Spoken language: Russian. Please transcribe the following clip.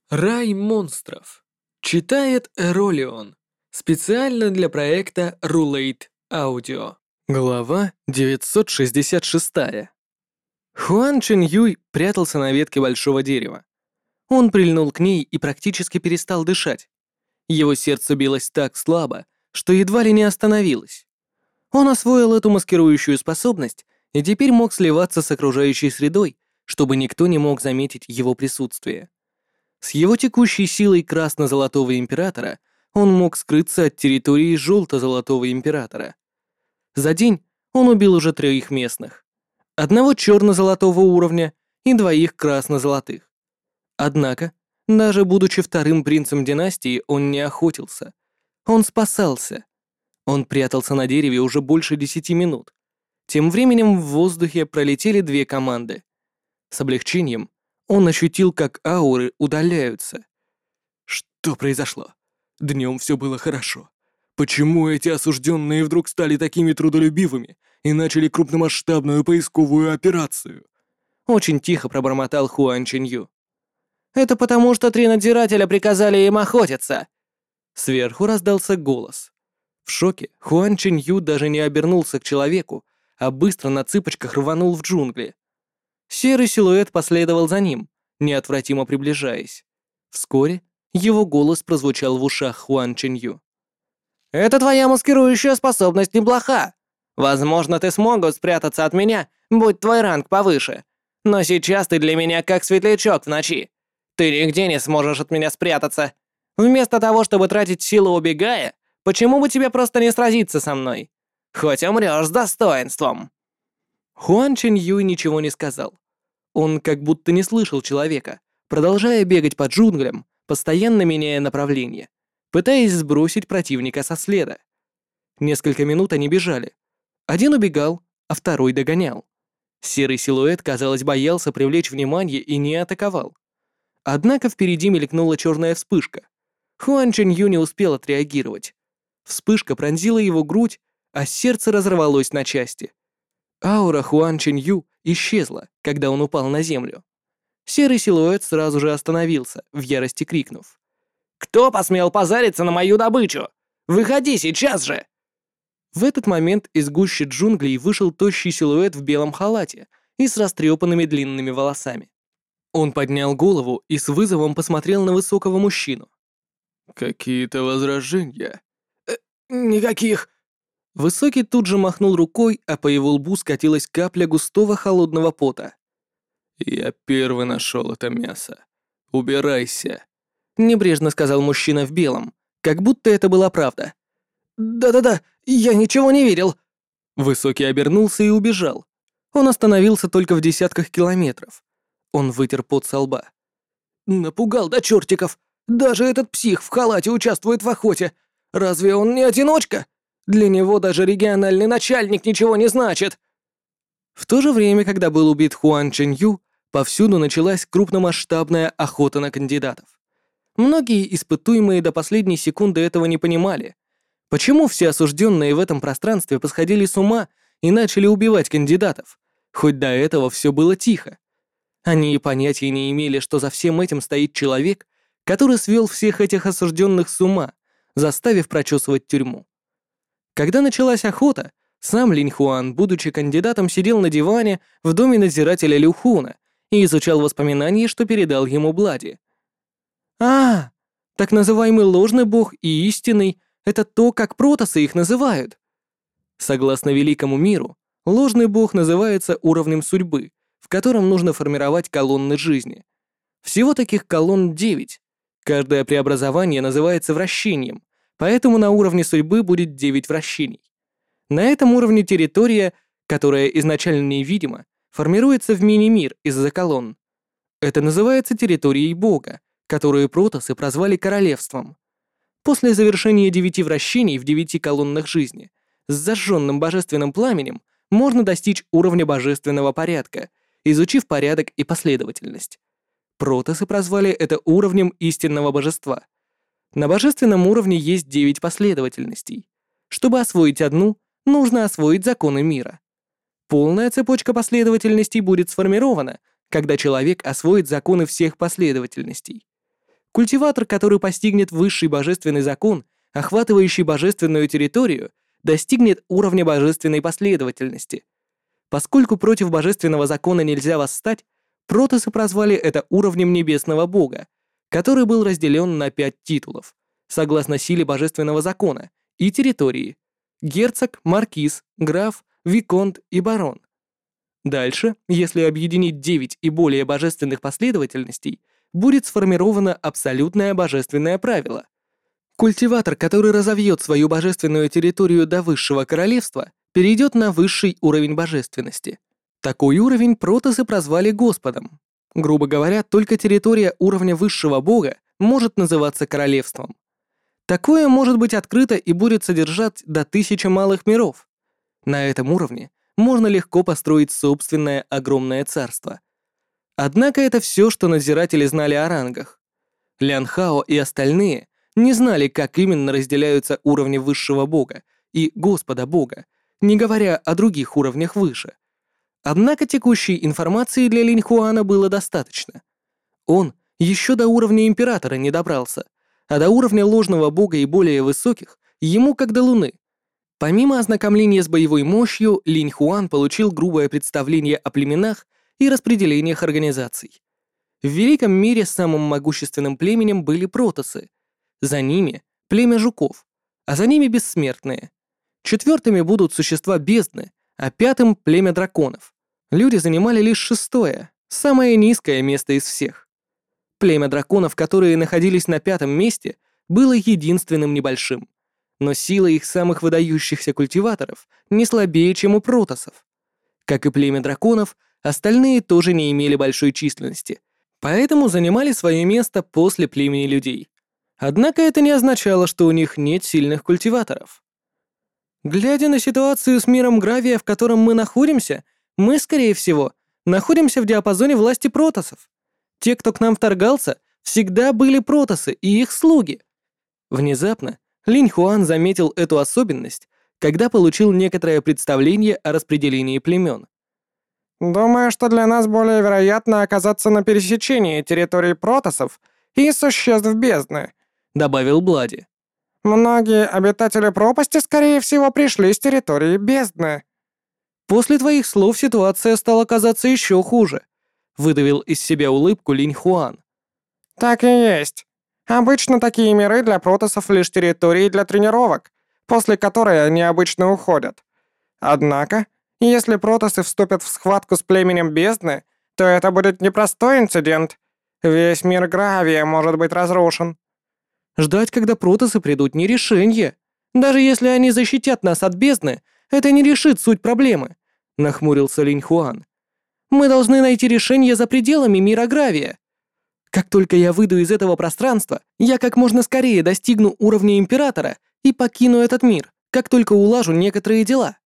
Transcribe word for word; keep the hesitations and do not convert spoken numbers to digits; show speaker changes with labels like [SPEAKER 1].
[SPEAKER 1] Рай монстров. Читает Эролион. Специально для проекта Rulate Audio. Глава девятьсот шестьдесят шесть. Хуан Чен Юй прятался на ветке большого дерева. Он прильнул к ней и практически перестал дышать. Его сердце билось так слабо, что едва ли не остановилось. Он освоил эту маскирующую способность и теперь мог сливаться с окружающей средой, чтобы никто не мог заметить его присутствие. С его текущей силой красно-золотого императора он мог скрыться от территории желто-золотого императора. За день он убил уже троих местных. Одного черно-золотого уровня и двоих красно-золотых. Однако, даже будучи вторым принцем династии, он не охотился. Он спасался. Он прятался на дереве уже больше десяти минут. Тем временем в воздухе пролетели две команды. С облегчением он ощутил, как ауры удаляются. Что произошло? Днем все было хорошо. Почему эти осужденные вдруг стали такими трудолюбивыми и начали крупномасштабную поисковую операцию? Очень тихо пробормотал Хуан Чинью. «Это потому, что три надзирателя приказали им охотиться!» Сверху раздался голос. В шоке Хуан Чинью даже не обернулся к человеку, а быстро на цыпочках рванул в джунгли. Серый силуэт последовал за ним, неотвратимо приближаясь. Вскоре его голос прозвучал в ушах Хуан Чинью. «Это твоя маскирующая способность неплоха. Возможно, ты смог спрятаться от меня, будь твой ранг повыше. Но сейчас ты для меня как светлячок в ночи. Ты нигде не сможешь от меня спрятаться. Вместо того, чтобы тратить силу убегая, почему бы тебе просто не сразиться со мной? Хоть умрёшь с достоинством». Хуан Чинью ничего не сказал. Он как будто не слышал человека, продолжая бегать по джунглям, постоянно меняя направление, пытаясь сбросить противника со следа. Несколько минут они бежали. Один убегал, а второй догонял. Серый силуэт, казалось, боялся привлечь внимание и не атаковал. Однако впереди мелькнула черная вспышка. Хуан Чинью не успел отреагировать. Вспышка пронзила его грудь, а сердце разорвалось на части. Аура Хуан Чинью исчезла, когда он упал на землю. Серый силуэт сразу же остановился, в ярости крикнув. «Кто посмел позариться на мою добычу? Выходи сейчас же!» В этот момент из гущи джунглей вышел тощий силуэт в белом халате и с растрепанными длинными волосами. Он поднял голову и с вызовом посмотрел на высокого мужчину. «Какие-то возражения?» э, «Никаких!» Высокий тут же махнул рукой, а по его лбу скатилась капля густого холодного пота. «Я первый нашел это мясо. Убирайся», — небрежно сказал мужчина в белом, как будто это была правда. «Да-да-да, я ничего не видел». Высокий обернулся и убежал. Он остановился только в десятках километров. Он вытер пот со лба. «Напугал до чертиков. Даже этот псих в халате участвует в охоте. Разве он не одиночка? Для него даже региональный начальник ничего не значит». В то же время, когда был убит Хуан Чинью, повсюду началась крупномасштабная охота на кандидатов. Многие испытуемые до последней секунды этого не понимали. Почему все осужденные в этом пространстве посходили с ума и начали убивать кандидатов, хоть до этого все было тихо? Они и понятия не имели, что за всем этим стоит человек, который свел всех этих осужденных с ума, заставив прочесывать тюрьму. Когда началась охота, сам Линь Хуан, будучи кандидатом, сидел на диване в доме надзирателя Лю Хуна и изучал воспоминания, что передал ему Блади. «А, так называемый ложный бог и истинный — это то, как протосы их называют». Согласно великому миру, ложный бог называется уровнем судьбы, в котором нужно формировать колонны жизни. Всего таких колонн девять. Каждое преобразование называется вращением, поэтому на уровне судьбы будет девять вращений. На этом уровне территория, которая изначально невидима, формируется в мини-мир из-за колонн. Это называется территорией бога, которую протосы прозвали королевством. После завершения девяти вращений в девяти колоннах жизни с зажженным божественным пламенем можно достичь уровня божественного порядка, изучив порядок и последовательность. Протосы прозвали это уровнем истинного божества. На божественном уровне есть девять последовательностей. Чтобы освоить одну, нужно освоить законы мира. Полная цепочка последовательностей будет сформирована, когда человек освоит законы всех последовательностей. Культиватор, который постигнет высший божественный закон, охватывающий божественную территорию, достигнет уровня божественной последовательности. Поскольку против божественного закона нельзя восстать, протосы прозвали это уровнем небесного бога, который был разделен на пять титулов, согласно силе божественного закона и территории: герцог, маркиз, граф, виконт и барон. Дальше, если объединить девять и более божественных последовательностей, будет сформировано абсолютное божественное правило. Культиватор, который разовьет свою божественную территорию до высшего королевства, перейдет на высший уровень божественности. Такой уровень протосы прозвали Господом. Грубо говоря, только территория уровня высшего бога может называться королевством. Такое может быть открыто и будет содержать до тысячи малых миров. На этом уровне можно легко построить собственное огромное царство. Однако это все, что надзиратели знали о рангах. Лян Хао и остальные не знали, как именно разделяются уровни высшего бога и Господа бога, не говоря о других уровнях выше. Однако текущей информации для Линь Хуана было достаточно. Он еще до уровня императора не добрался, а до уровня ложного бога и более высоких ему как до луны. Помимо ознакомления с боевой мощью, Линь Хуан получил грубое представление о племенах и распределениях организаций. В Великом мире самым могущественным племенем были протосы. За ними — племя жуков, а за ними бессмертные. Четвертыми будут существа бездны, а пятым — племя драконов. Люди занимали лишь шестое, самое низкое место из всех. Племя драконов, которые находились на пятом месте, было единственным небольшим, но сила их самых выдающихся культиваторов не слабее, чем у протосов. Как и племя драконов, остальные тоже не имели большой численности, поэтому занимали свое место после племени людей. Однако это не означало, что у них нет сильных культиваторов. Глядя на ситуацию с миром Гравия, в котором мы находимся, мы, скорее всего, находимся в диапазоне власти протосов. Те, кто к нам вторгался, всегда были протосы и их слуги. Внезапно Линь Хуан заметил эту особенность, когда получил некоторое представление о распределении племен.
[SPEAKER 2] «Думаю, что для нас более вероятно оказаться на пересечении территорий протосов и существ бездны», —
[SPEAKER 1] добавил Блади.
[SPEAKER 2] «Многие обитатели пропасти, скорее всего, пришли с территории бездны».
[SPEAKER 1] «После твоих слов ситуация стала казаться еще хуже», — выдавил из себя улыбку Линь Хуан.
[SPEAKER 2] «Так и есть. Обычно такие миры для протосов лишь территории для тренировок, после которой они обычно уходят. Однако, если протосы вступят в схватку с племенем бездны, то это будет непростой инцидент. Весь мир Гравия может быть разрушен».
[SPEAKER 1] «Ждать, когда протосы придут, не решение. Даже если они защитят нас от бездны, это не решит суть проблемы», — нахмурился Линь Хуан. «Мы должны найти решение за пределами мира Гравия. Как только я выйду из этого пространства, я как можно скорее достигну уровня императора и покину этот мир, как только улажу некоторые дела».